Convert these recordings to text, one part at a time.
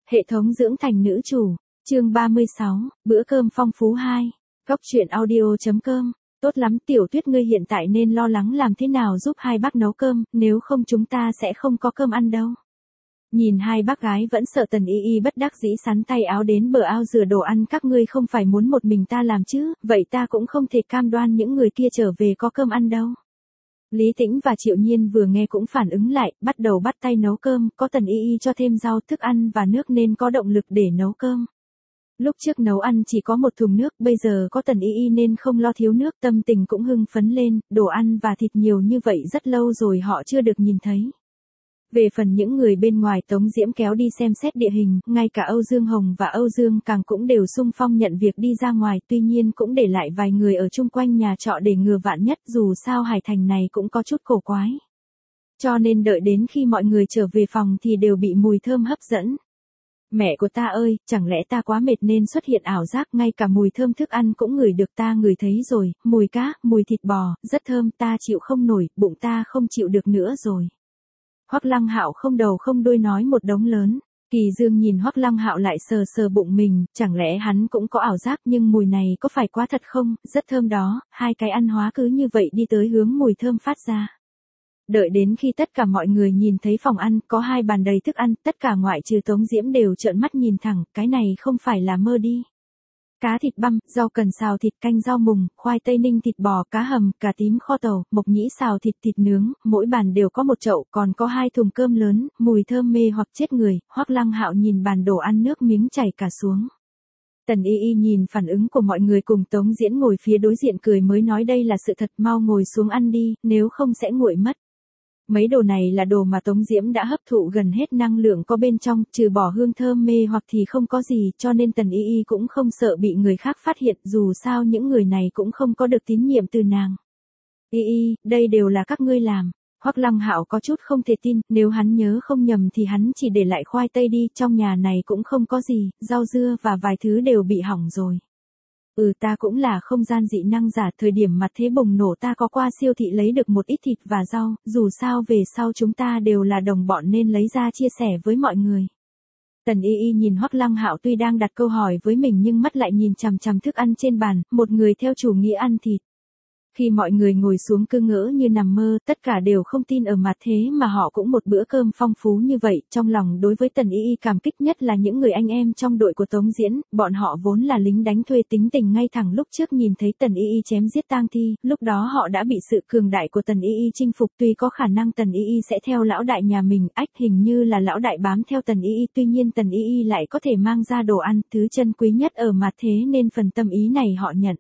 Hệ thống dưỡng thành nữ chủ, chương 36, bữa cơm phong phú 2, góc truyện audio.com. Tốt lắm Tiểu Tuyết, ngươi hiện tại nên lo lắng làm thế nào giúp hai bác nấu cơm, nếu không chúng ta sẽ không có cơm ăn đâu. Nhìn hai bác gái vẫn sợ, Tần Y Y bất đắc dĩ sắn tay áo đến bờ ao rửa đồ ăn. Các ngươi không phải muốn một mình ta làm chứ, vậy ta cũng không thể cam đoan những người kia trở về có cơm ăn đâu. Lý Tĩnh và Triệu Nhiên vừa nghe cũng phản ứng lại, bắt đầu bắt tay nấu cơm, có Tần Y Y cho thêm rau, thức ăn và nước nên có động lực để nấu cơm. Lúc trước nấu ăn chỉ có một thùng nước, bây giờ có Tần Y Y nên không lo thiếu nước, tâm tình cũng hưng phấn lên, đồ ăn và thịt nhiều như vậy rất lâu rồi họ chưa được nhìn thấy. Về phần những người bên ngoài, Tống Diễm kéo đi xem xét địa hình, ngay cả Âu Dương Hồng và Âu Dương Càng cũng đều xung phong nhận việc đi ra ngoài, tuy nhiên cũng để lại vài người ở chung quanh nhà trọ để ngừa vạn nhất, dù sao Hải Thành này cũng có chút cổ quái. Cho nên đợi đến khi mọi người trở về phòng thì đều bị mùi thơm hấp dẫn. Mẹ của ta ơi, chẳng lẽ ta quá mệt nên xuất hiện ảo giác, ngay cả mùi thơm thức ăn cũng ngửi được, ta ngửi thấy rồi, mùi cá, mùi thịt bò, rất thơm, ta chịu không nổi, bụng ta không chịu được nữa rồi. Hoắc Lăng Hạo không đầu không đuôi nói một đống lớn. Kỳ Dương nhìn Hoắc Lăng Hạo lại sờ sờ bụng mình, chẳng lẽ hắn cũng có ảo giác, nhưng mùi này có phải quá thật không, rất thơm đó. Hai cái ăn hóa cứ như vậy đi tới hướng mùi thơm phát ra. Đợi đến khi tất cả mọi người nhìn thấy phòng ăn, có hai bàn đầy thức ăn, tất cả ngoại trừ Tống Diễm đều trợn mắt nhìn thẳng, cái này không phải là mơ đi. Cá thịt băm, rau cần xào thịt, canh rau mùng, khoai tây ninh thịt bò, cá hầm, cà tím kho tàu, mộc nhĩ xào thịt, thịt nướng, mỗi bàn đều có một chậu, còn có hai thùng cơm lớn, mùi thơm mê hoặc chết người. Hoắc Lăng Hạo nhìn bàn đồ ăn nước miếng chảy cả xuống. Tần Y Y nhìn phản ứng của mọi người cùng Tống Diễn ngồi phía đối diện cười mới nói đây là sự thật, mau ngồi xuống ăn đi, nếu không sẽ nguội mất. Mấy đồ này là đồ mà Tống Diễm đã hấp thụ gần hết năng lượng có bên trong, trừ bỏ hương thơm mê hoặc thì không có gì, cho nên Tần Y Y cũng không sợ bị người khác phát hiện, dù sao những người này cũng không có được tín nhiệm từ nàng. Y Y, đây đều là các ngươi làm. Hoắc Lăng Hạo có chút không thể tin, nếu hắn nhớ không nhầm thì hắn chỉ để lại khoai tây đi, trong nhà này cũng không có gì, rau dưa và vài thứ đều bị hỏng rồi. Ta cũng là không gian dị năng giả, thời điểm mặt thế bùng nổ ta có qua siêu thị lấy được một ít thịt và rau, dù sao về sau chúng ta đều là đồng bọn nên lấy ra chia sẻ với mọi người. Tần Y Y nhìn Hoắc Lăng Hạo tuy đang đặt câu hỏi với mình nhưng mắt lại nhìn chằm chằm thức ăn trên bàn, một người theo chủ nghĩa ăn thịt. Khi mọi người ngồi xuống cứ ngỡ như nằm mơ, tất cả đều không tin ở mặt thế mà họ cũng một bữa cơm phong phú như vậy, trong lòng đối với Tần Y Y cảm kích nhất là những người anh em trong đội của Tống Diễn, bọn họ vốn là lính đánh thuê tính tình ngay thẳng, lúc trước nhìn thấy Tần Y Y chém giết tang thi, lúc đó họ đã bị sự cường đại của Tần Y Y chinh phục, tuy có khả năng Tần Y Y sẽ theo lão đại nhà mình, hình như là lão đại bám theo Tần Y Y, tuy nhiên Tần Y Y lại có thể mang ra đồ ăn, thứ chân quý nhất ở mặt thế nên phần tâm ý này họ nhận.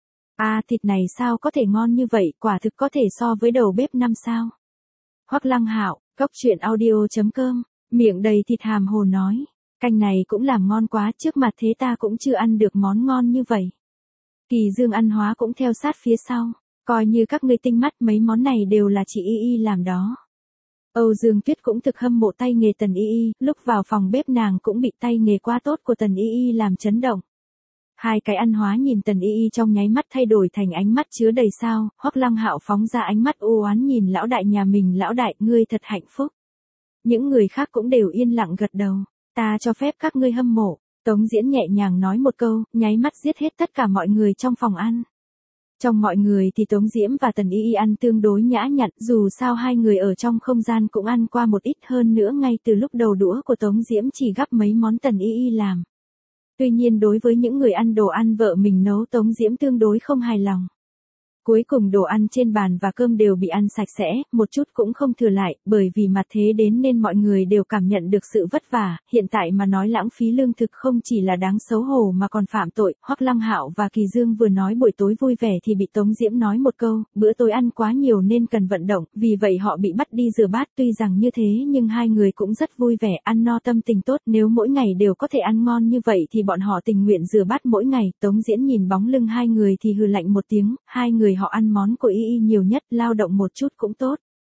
Thịt này sao có thể ngon như vậy, quả thực có thể so với đầu bếp 5 sao. Hoắc Lăng Hạo, góc truyện audio.com, miệng đầy thịt hàm hồ nói, canh này cũng làm ngon quá, trước mặt thế ta cũng chưa ăn được món ngon như vậy. Kỳ Dương ăn hóa cũng theo sát phía sau, coi như các ngươi tinh mắt, mấy món này đều là chị Y Y làm đó. Âu Dương Tuyết cũng thực hâm mộ tay nghề Tần Y Y, lúc vào phòng bếp nàng cũng bị tay nghề quá tốt của Tần Y Y làm chấn động. Hai cái ăn hóa nhìn Tần Y Y trong nháy mắt thay đổi thành ánh mắt chứa đầy sao. Hoắc Lăng Hạo phóng ra ánh mắt u oán nhìn lão đại nhà mình, lão đại, ngươi thật hạnh phúc. Những người khác cũng đều yên lặng gật đầu, ta cho phép các ngươi hâm mộ. Tống Diễn nhẹ nhàng nói một câu, nháy mắt giết hết tất cả mọi người trong phòng ăn. Trong mọi người thì Tống Diễm và Tần Y Y ăn tương đối nhã nhặn, dù sao hai người ở trong không gian cũng ăn qua một ít, hơn nữa ngay từ lúc đầu đũa của Tống Diễm chỉ gắp mấy món Tần Y Y làm. Tuy nhiên đối với những người ăn đồ ăn vợ mình nấu, Tống Diễm tương đối không hài lòng. Cuối cùng đồ ăn trên bàn và cơm đều bị ăn sạch sẽ, một chút cũng không thừa lại, bởi vì mặt thế đến nên mọi người đều cảm nhận được sự vất vả, hiện tại mà nói lãng phí lương thực không chỉ là đáng xấu hổ mà còn phạm tội. Hoắc Lăng Hạo và Kỳ Dương vừa nói buổi tối vui vẻ thì bị Tống Diễm nói một câu, bữa tối ăn quá nhiều nên cần vận động, vì vậy họ bị bắt đi rửa bát, tuy rằng như thế nhưng hai người cũng rất vui vẻ, ăn no tâm tình tốt, nếu mỗi ngày đều có thể ăn ngon như vậy thì bọn họ tình nguyện rửa bát mỗi ngày. Tống Diễn nhìn bóng lưng hai người thì hừ lạnh một tiếng, hai người họ ăn món của Y Y nhiều nhất, lao động một chút cũng tốt.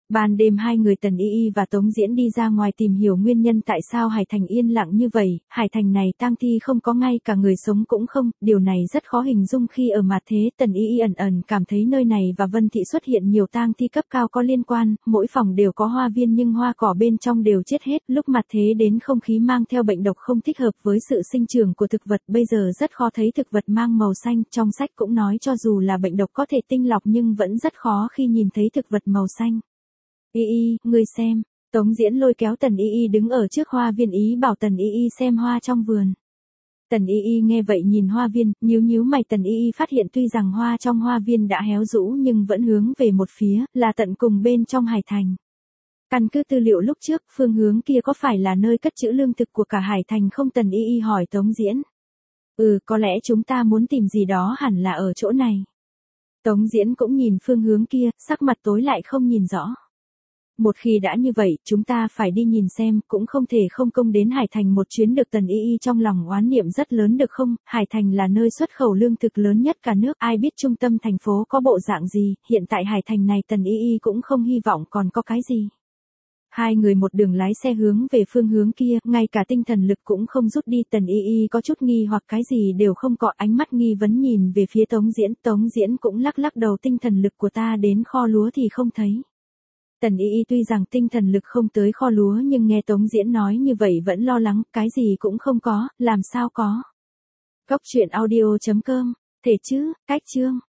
Ban đêm hai người Tần Y Y và Tống Diễn đi ra ngoài tìm hiểu nguyên nhân tại sao Hải Thành yên lặng như vậy, Hải Thành này tang thi không có ngay cả người sống cũng không, điều này rất khó hình dung khi ở mặt thế. Tần Y Y ẩn ẩn cảm thấy nơi này và Vân Thị xuất hiện nhiều tang thi cấp cao có liên quan, mỗi phòng đều có hoa viên nhưng hoa cỏ bên trong đều chết hết, lúc mặt thế đến không khí mang theo bệnh độc không thích hợp với sự sinh trưởng của thực vật, bây giờ rất khó thấy thực vật mang màu xanh, trong sách cũng nói cho dù là bệnh độc có thể tinh lọc nhưng vẫn rất khó khi nhìn thấy thực vật màu xanh. Y Y, ngươi xem. Tống Diễn lôi kéo Tần Y Y đứng ở trước hoa viên ý bảo Tần Y Y xem hoa trong vườn. Tần Y Y nghe vậy nhìn hoa viên, nhíu mày. Tần Y Y phát hiện tuy rằng hoa trong hoa viên đã héo rũ nhưng vẫn hướng về một phía, là tận cùng bên trong Hải Thành. Căn cứ tư liệu lúc trước, phương hướng kia có phải là nơi cất trữ lương thực của cả Hải Thành không? Tần Y Y hỏi Tống Diễn. Có lẽ chúng ta muốn tìm gì đó hẳn là ở chỗ này. Tống Diễn cũng nhìn phương hướng kia, sắc mặt tối lại không nhìn rõ. Một khi đã như vậy, chúng ta phải đi nhìn xem, cũng không thể không công đến Hải Thành một chuyến được. Tần Y Y trong lòng oán niệm rất lớn được không, Hải Thành là nơi xuất khẩu lương thực lớn nhất cả nước, ai biết trung tâm thành phố có bộ dạng gì, hiện tại Hải Thành này Tần Y Y cũng không hy vọng còn có cái gì. Hai người một đường lái xe hướng về phương hướng kia, ngay cả tinh thần lực cũng không rút đi. Tần Y Y có chút nghi hoặc cái gì đều không có, ánh mắt nghi vấn nhìn về phía Tống Diễn cũng lắc đầu, tinh thần lực của ta đến kho lúa thì không thấy. Tần Y Y tuy rằng tinh thần lực không tới kho lúa nhưng nghe Tống Diễn nói như vậy vẫn lo lắng, cái gì cũng không có, làm sao có. Cốc truyện audio.com, thể chứ, cách chương.